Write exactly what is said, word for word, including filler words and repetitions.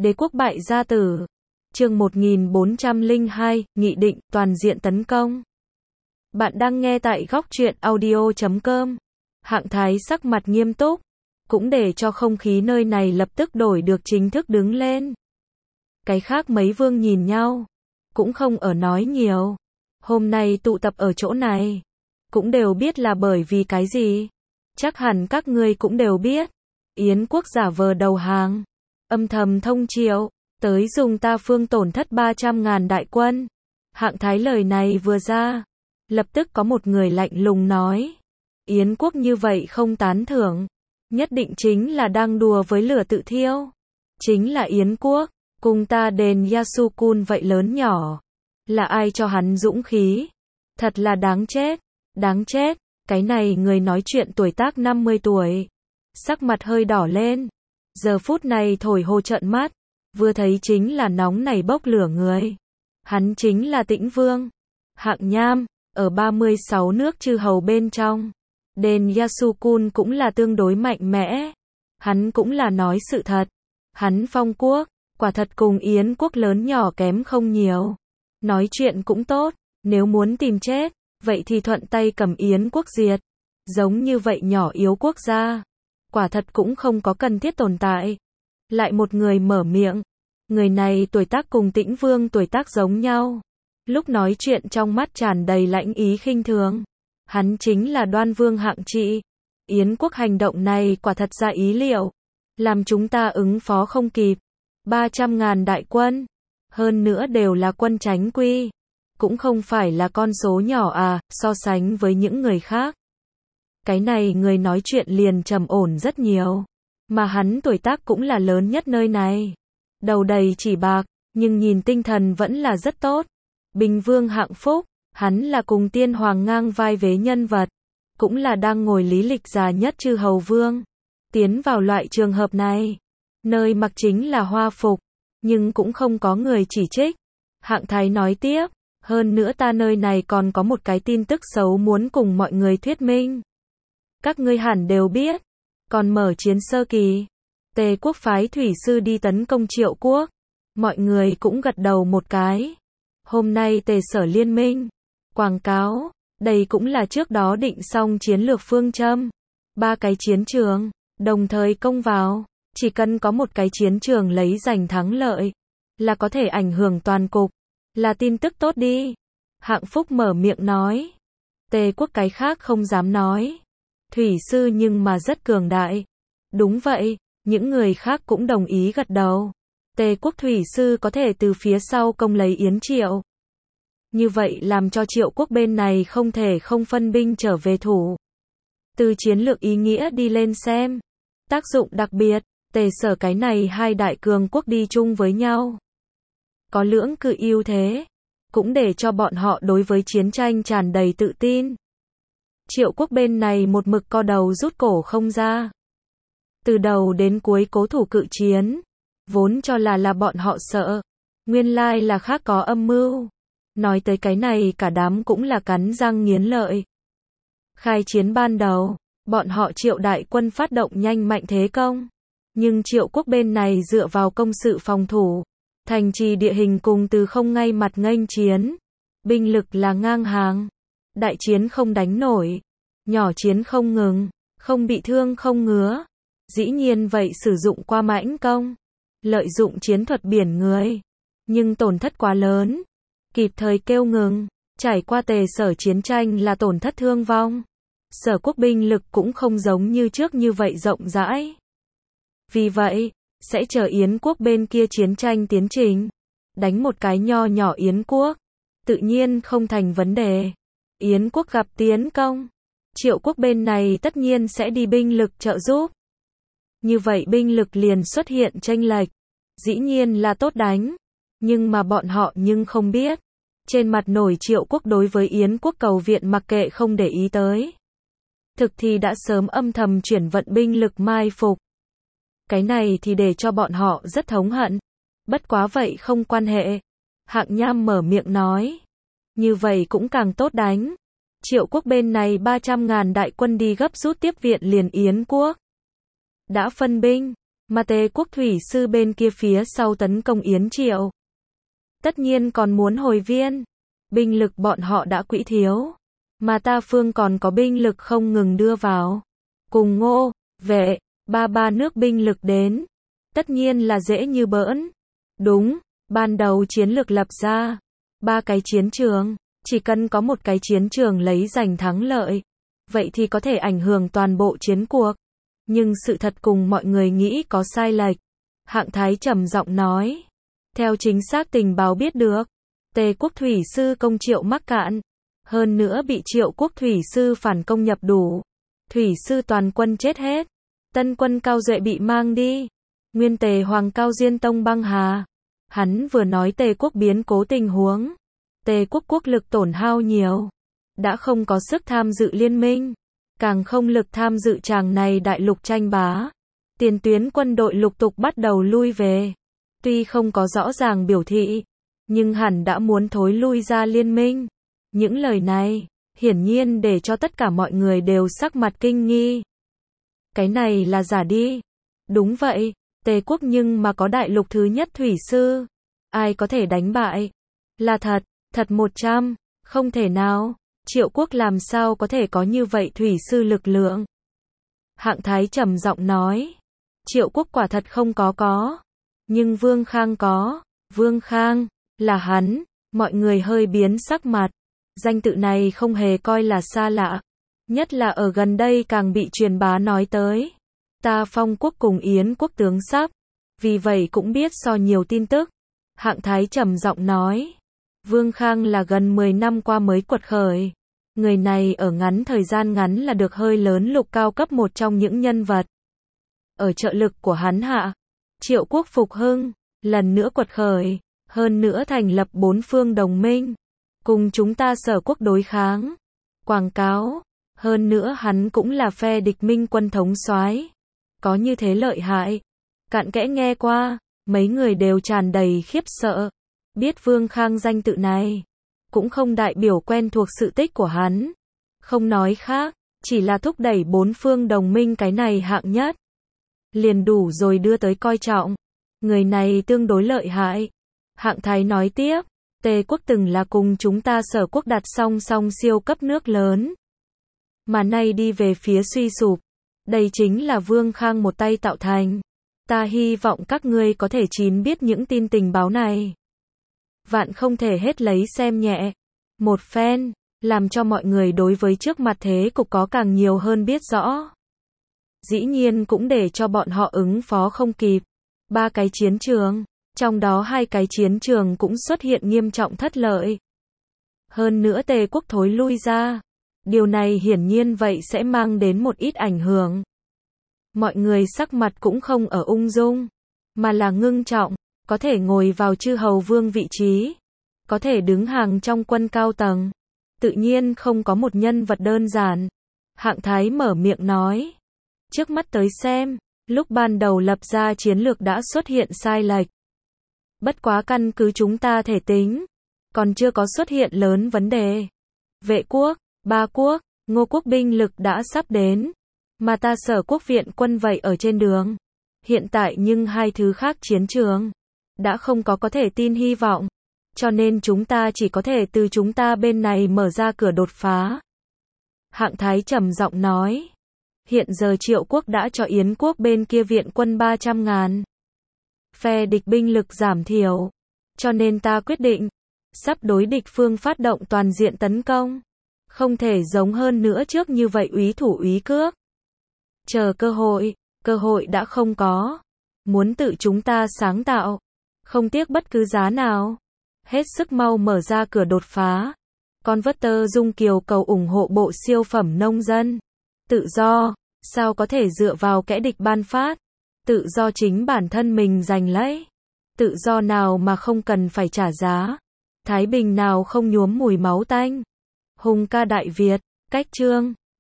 Đế quốc bại gia tử. Chương một nghìn bốn trăm lẻ hai, Nghị định, toàn diện tấn công. Bạn đang nghe tại góc truyện audio chấm com. Hạng Thái sắc mặt nghiêm túc, cũng để cho không khí nơi này lập tức đổi được chính thức đứng lên. Cái khác mấy vương nhìn nhau, cũng không ở nói nhiều. Hôm nay tụ tập ở chỗ này, cũng đều biết là bởi vì cái gì. Chắc hẳn các ngươi cũng đều biết. Yến quốc giả vờ đầu hàng, âm thầm thông triệu, tới dùng ta phương tổn thất ba trăm ngàn đại quân. Hạng Thái lời này vừa ra, lập tức có một người lạnh lùng nói. Yến quốc như vậy không tán thưởng, nhất định chính là đang đùa với lửa tự thiêu. Chính là Yến quốc, cùng ta đền Yasukun vậy lớn nhỏ. Là ai cho hắn dũng khí? Thật là đáng chết, đáng chết. Cái này người nói chuyện tuổi tác năm mươi tuổi, sắc mặt hơi đỏ lên. Giờ phút này thổi hô trợn mắt, vừa thấy chính là nóng nảy bốc lửa người. Hắn chính là Tĩnh Vương, Hạng Nham, ở ba mươi sáu nước chư hầu bên trong. Đền Yasukun cũng là tương đối mạnh mẽ. Hắn cũng là nói sự thật. Hắn phong quốc, quả thật cùng Yến quốc lớn nhỏ kém không nhiều. Nói chuyện cũng tốt, nếu muốn tìm chết, vậy thì thuận tay cầm Yến quốc diệt. Giống như vậy nhỏ yếu quốc gia, quả thật cũng không có cần thiết tồn tại. Lại một người mở miệng. Người này tuổi tác cùng Tĩnh Vương tuổi tác giống nhau. Lúc nói chuyện trong mắt tràn đầy lãnh ý khinh thường. Hắn chính là Đoan Vương Hạng Trị. Yến quốc hành động này quả thật ra ý liệu, làm chúng ta ứng phó không kịp. ba trăm ngàn đại quân, hơn nữa đều là quân chánh quy, cũng không phải là con số nhỏ à, so sánh với những người khác. Cái này người nói chuyện liền trầm ổn rất nhiều, mà hắn tuổi tác cũng là lớn nhất nơi này. Đầu đầy chỉ bạc, nhưng nhìn tinh thần vẫn là rất tốt. Bình Vương Hạng Phúc, hắn là cùng tiên hoàng ngang vai vế nhân vật, cũng là đang ngồi lý lịch già nhất chư hầu vương. Tiến vào loại trường hợp này, nơi mặc chính là hoa phục, nhưng cũng không có người chỉ trích. Hạng Thái nói tiếp, hơn nữa ta nơi này còn có một cái tin tức xấu muốn cùng mọi người thuyết minh. Các ngươi hẳn đều biết, còn mở chiến sơ kỳ, Tề quốc phái thủy sư đi tấn công Triệu quốc. Mọi người cũng gật đầu một cái. Hôm nay Tề sở liên minh quảng cáo, đây cũng là trước đó định xong chiến lược phương châm. Ba cái chiến trường, đồng thời công vào, chỉ cần có một cái chiến trường lấy giành thắng lợi, là có thể ảnh hưởng toàn cục, là tin tức tốt đi. Hạng Phúc mở miệng nói. Tề quốc cái khác không dám nói. Thủy sư nhưng mà rất cường đại. Đúng vậy, những người khác cũng đồng ý gật đầu. Tề quốc thủy sư có thể từ phía sau công lấy Yến Triệu. Như vậy làm cho Triệu quốc bên này không thể không phân binh trở về thủ. Từ chiến lược ý nghĩa đi lên xem, tác dụng đặc biệt, Tề sở cái này hai đại cường quốc đi chung với nhau, có lưỡng cự ưu thế, cũng để cho bọn họ đối với chiến tranh tràn đầy tự tin. Triệu quốc bên này một mực co đầu rút cổ không ra. Từ đầu đến cuối cố thủ cự chiến, vốn cho là là bọn họ sợ, nguyên lai là khác có âm mưu. Nói tới cái này cả đám cũng là cắn răng nghiến lợi. Khai chiến ban đầu, bọn họ Triệu đại quân phát động nhanh mạnh thế công. Nhưng Triệu quốc bên này dựa vào công sự phòng thủ, thành trì địa hình cùng từ không ngay mặt nghênh chiến. Binh lực là ngang hàng. Đại chiến không đánh nổi, nhỏ chiến không ngừng, không bị thương không ngứa. Dĩ nhiên vậy sử dụng qua mãnh công, lợi dụng chiến thuật biển người, nhưng tổn thất quá lớn, kịp thời kêu ngừng. Trải qua Tề sở chiến tranh là tổn thất thương vong, sở quốc binh lực cũng không giống như trước như vậy rộng rãi. Vì vậy, sẽ chờ Yến quốc bên kia chiến tranh tiến trình, đánh một cái nho nhỏ Yến quốc, tự nhiên không thành vấn đề. Yến quốc gặp tiến công, Triệu quốc bên này tất nhiên sẽ đi binh lực trợ giúp. Như vậy binh lực liền xuất hiện chênh lệch, dĩ nhiên là tốt đánh, nhưng mà bọn họ nhưng không biết, trên mặt nổi Triệu quốc đối với Yến quốc cầu viện mặc kệ không để ý tới. Thực thì đã sớm âm thầm chuyển vận binh lực mai phục. Cái này thì để cho bọn họ rất thống hận. Bất quá vậy không quan hệ. Hạng Nham mở miệng nói. Như vậy cũng càng tốt đánh. Triệu quốc bên này ba trăm ngàn đại quân đi gấp rút tiếp viện liền Yến quốc. Đã phân binh, mà Tề quốc thủy sư bên kia phía sau tấn công Yến Triệu. Tất nhiên còn muốn hồi viên, binh lực bọn họ đã quỹ thiếu, mà ta phương còn có binh lực không ngừng đưa vào. Cùng Ngô, Vệ, ba ba nước binh lực đến, tất nhiên là dễ như bỡn. Đúng, ban đầu chiến lược lập ra, ba cái chiến trường, chỉ cần có một cái chiến trường lấy giành thắng lợi, vậy thì có thể ảnh hưởng toàn bộ chiến cuộc. Nhưng sự thật cùng mọi người nghĩ có sai lệch. Hạng Thái trầm giọng nói. Theo chính xác tình báo biết được, Tề quốc thủy sư công Triệu mắc cạn, hơn nữa bị Triệu quốc thủy sư phản công nhập đủ. Thủy sư toàn quân chết hết, tân quân Cao Duệ bị mang đi, nguyên Tề hoàng Cao Diên Tông băng hà. Hắn vừa nói Tề quốc biến cố tình huống, Tề quốc quốc lực tổn hao nhiều, đã không có sức tham dự liên minh, càng không lực tham dự tràng này đại lục tranh bá. Tiền tuyến quân đội lục tục bắt đầu lui về, tuy không có rõ ràng biểu thị, nhưng hẳn đã muốn thối lui ra liên minh. Những lời này, hiển nhiên để cho tất cả mọi người đều sắc mặt kinh nghi. Cái này là giả đi. Đúng vậy, Tề quốc nhưng mà có đại lục thứ nhất thủy sư, ai có thể đánh bại? Là thật, thật một trăm, không thể nào. Triệu quốc làm sao có thể có như vậy thủy sư lực lượng? Hạng Thái trầm giọng nói. Triệu quốc quả thật không có có. Nhưng Vương Khang có. Vương Khang, là hắn. Mọi người hơi biến sắc mặt. Danh tự này không hề coi là xa lạ. Nhất là ở gần đây càng bị truyền bá nói tới. Ta Phong quốc cùng Yến quốc tướng sắp. Vì vậy cũng biết so nhiều tin tức. Hạng Thái trầm giọng nói. Vương Khang là gần mười năm qua mới quật khởi. Người này ở ngắn thời gian ngắn là được hơi lớn lục cao cấp một trong những nhân vật. Ở trợ lực của hắn hạ, Triệu quốc phục hưng, lần nữa quật khởi, hơn nữa thành lập bốn phương đồng minh, cùng chúng ta Sở quốc đối kháng. Quảng cáo, hơn nữa hắn cũng là phe địch minh quân thống soái. Có như thế lợi hại. Cặn kẽ nghe qua, mấy người đều tràn đầy khiếp sợ. Biết Vương Khang danh tự này, cũng không đại biểu quen thuộc sự tích của hắn. Không nói khác, chỉ là thúc đẩy bốn phương đồng minh cái này hạng nhất. Liền đủ rồi đưa tới coi trọng. Người này tương đối lợi hại. Hạng Thái nói tiếp, Tề quốc từng là cùng chúng ta Sở quốc đặt song song siêu cấp nước lớn. Mà nay đi về phía suy sụp. Đây chính là Vương Khang một tay tạo thành. Ta hy vọng các ngươi có thể chín biết những tin tình báo này. Vạn không thể hết lấy xem nhẹ. Một phen, làm cho mọi người đối với trước mặt thế cục có càng nhiều hơn biết rõ. Dĩ nhiên cũng để cho bọn họ ứng phó không kịp. Ba cái chiến trường, trong đó hai cái chiến trường cũng xuất hiện nghiêm trọng thất lợi. Hơn nữa Tề quốc thối lui ra. Điều này hiển nhiên vậy sẽ mang đến một ít ảnh hưởng. Mọi người sắc mặt cũng không ở ung dung, mà là ngưng trọng. Có thể ngồi vào chư hầu vương vị trí, có thể đứng hàng trong quân cao tầng, tự nhiên không có một nhân vật đơn giản. Hạng Thái mở miệng nói, trước mắt tới xem, lúc ban đầu lập ra chiến lược đã xuất hiện sai lệch. Bất quá căn cứ chúng ta thể tính, còn chưa có xuất hiện lớn vấn đề. Vệ quốc, Ba quốc, Ngô quốc binh lực đã sắp đến, mà ta Sở quốc viện quân vậy ở trên đường. Hiện tại nhưng hai thứ khác chiến trường đã không có có thể tin hy vọng, cho nên chúng ta chỉ có thể từ chúng ta bên này mở ra cửa đột phá. Hạng Thái trầm giọng nói, hiện giờ Triệu quốc đã cho Yến quốc bên kia viện quân ba trăm ngàn. Phe địch binh lực giảm thiểu, cho nên ta quyết định, sắp đối địch phương phát động toàn diện tấn công. Không thể giống hơn nữa trước như vậy úy thủ úy cước. Chờ cơ hội, cơ hội đã không có. Muốn tự chúng ta sáng tạo, không tiếc bất cứ giá nào. Hết sức mau mở ra cửa đột phá. Converter Dung Kiều cầu ủng hộ bộ siêu phẩm nông dân. Tự do, sao có thể dựa vào kẻ địch ban phát. Tự do chính bản thân mình giành lấy. Tự do nào mà không cần phải trả giá. Thái bình nào không nhuốm mùi máu tanh. Hùng ca Đại Việt, cách chương.